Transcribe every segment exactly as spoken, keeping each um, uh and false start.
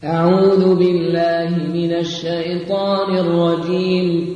أعوذ بالله من الشيطان الرجيم.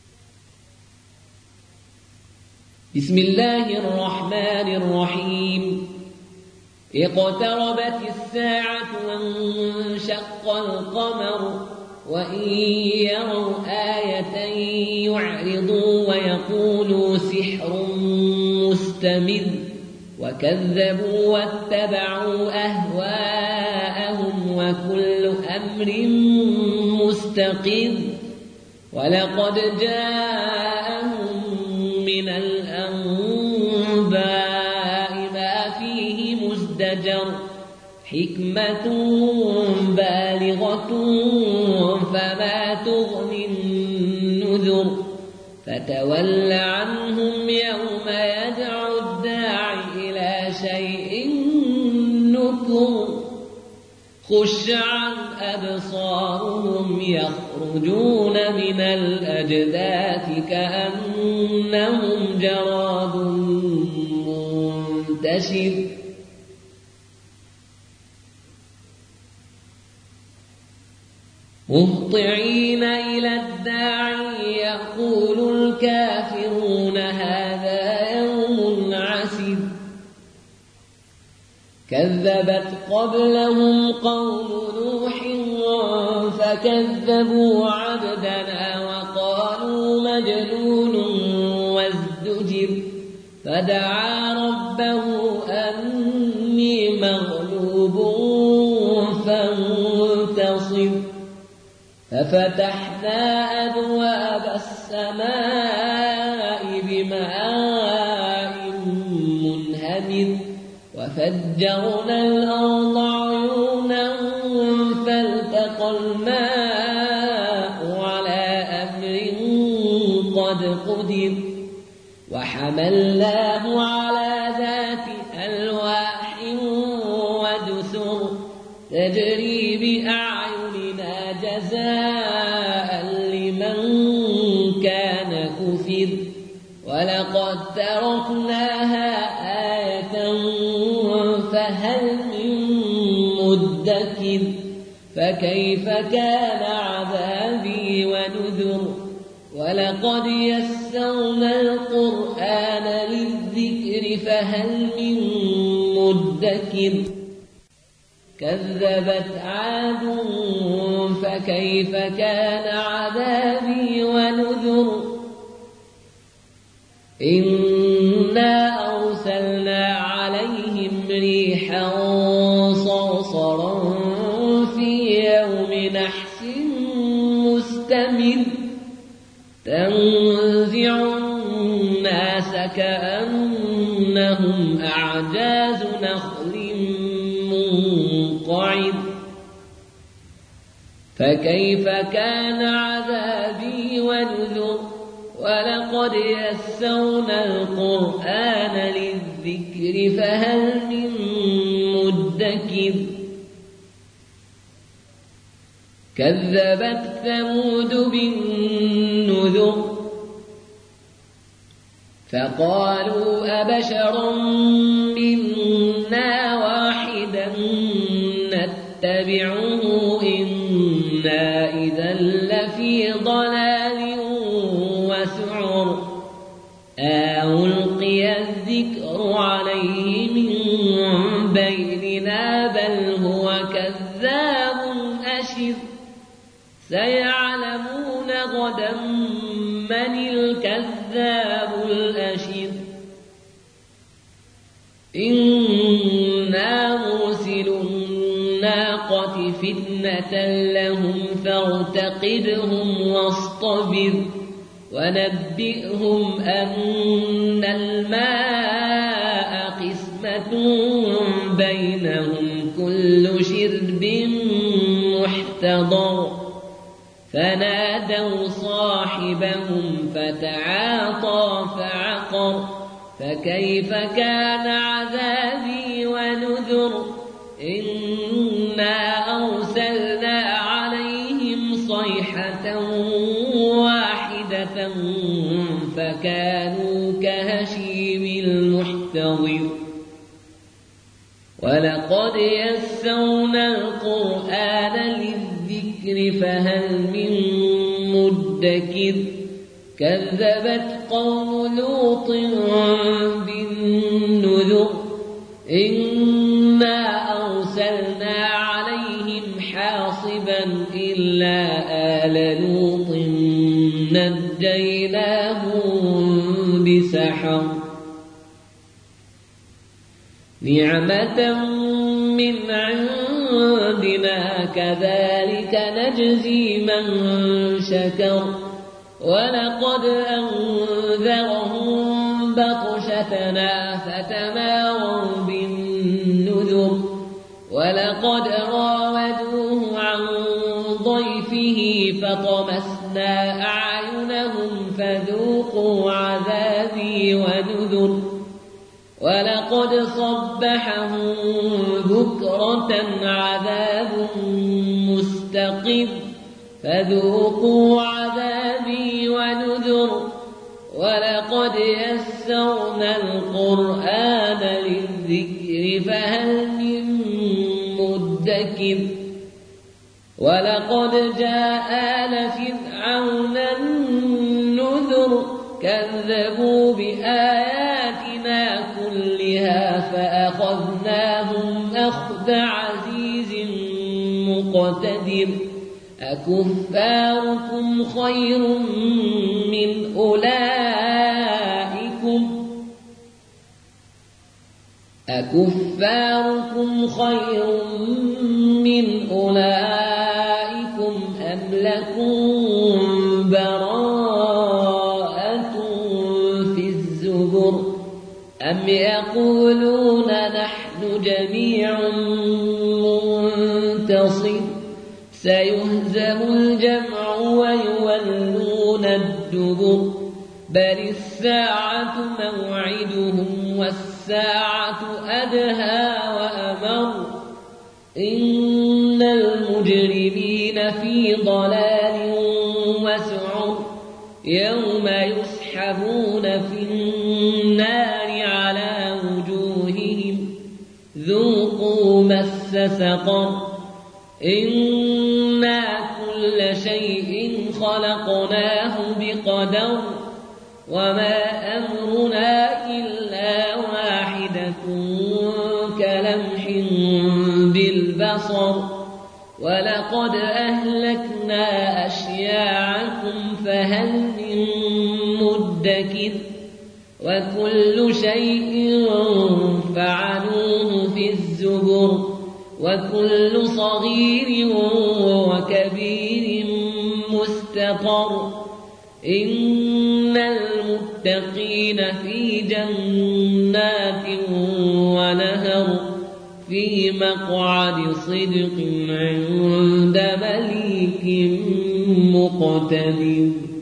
بسم الله الرحمن الرحيم. اقتربت الساعة وانشق القمر وإن يروا آية يعرضوا ويقولوا سحر مستمر وكذبوا واتبعوا أهواءهم وكل أمر مستقر ولقد جاءهم من الأنباء ما فيه مزدجر حكمة بالغة فما تغني النذر فتول عنهم يوم يدعو الداعي إلى شيء نكر خش عن أبصارهم يخرجون من الأجداث كأنهم جراد منتشر مهطعين إلى الداعي يقول الكافرون هذا يوم عسير كذبت قبلهم قوم نوح فكذبوا عبدنا وقالوا مجنون وازدجر فدعا ربه أني مغلوب فانتصر ففتحنا أبواب السماء بماء منهمر وفجرنا الأرض عيونا فالتقى الماء على أمر قد قدر وحملناه على ذات ألواح ودسر تجري بأعيننا جزاء لمن كان كفر ولقد تركناها آية فهل من مدكر فكيف كان عذابي ونذر ولقد يسرنا القرآن للذكر فهل من مدكر كذبت عاد فكيف كان عذابي ونذر إنا أرسلنا عليهم ريحا صرصرا في يوم نحس مستمر تنزع الناس كأنهم أعجاز نخل منقعر فكيف كان عذابي ونذر ولقد يسرنا القرآن للذكر فهل من مدكر كذبت ثمود بالنذر فقالوا أبشرا منا واحدا نتبعه إنا إذا لفي ضلال وسعر ألقي الذكر عليه من بيننا بل هو كذاب أشر سيعلمون غدا من الكذاب الأشر إنا مرسل الناقة فتنة لهم فارتقبهم واصطبر ونبئهم أن الماء قسمة بينهم كل شرب محتضر فنادوا صاحبهم فتعاطى فعقر فكيف كان عذابي ونذر إنا أرسلنا عليهم صيحة واحدة فكانوا كهشيم المحتضر ولقد يسرنا القرآن للذكر فهل من مدكر كذبت قوم لوط بالنذر إنا أرسلنا عليهم حاصبا إلا آل لوط نجيناهم بسحر نعمة من عندنا كذلك نجزي من شكر ولقد أنذرهم بطشتنا فتماروا بالنذر ولقد راودوه عن ضيفه فطمسنا أعينهم فذوقوا عذابي ونذر ولقد صبحهم بكرة عذاب مستقر فذوقوا عذابي ونذر ولقد يسرنا القرآن للذكر فهل من مدكر ولقد جاء آل فرعون النذر كذبوا بآياتنا كلها فأخذناهم أخذ عزيز مقتدر أكفاركم خير من أولئكم أكفاركم خير من أولئكم أم لكم براءة في الزبر أم يقولون نحن جميع منتصر سيهزم الجمع ويولون الدبر بل الساعة موعدهم والساعة أدهى وأمر إن المجرمين في ضلال وسعر يوم يسحبون في النار على وجوههم ذوقوا مس سقر إنا كل شيء خلقناه بقدر وما أمرنا إلا واحدة كلمح بالبصر ولقد أهلكنا أشياعكم فهل من مدكر وكل شيء فعلوه في الزبر وكل صغير وكبير مستطر إن المتقين في جنات ونهر في مقعد صدق عند مليك مقتدر.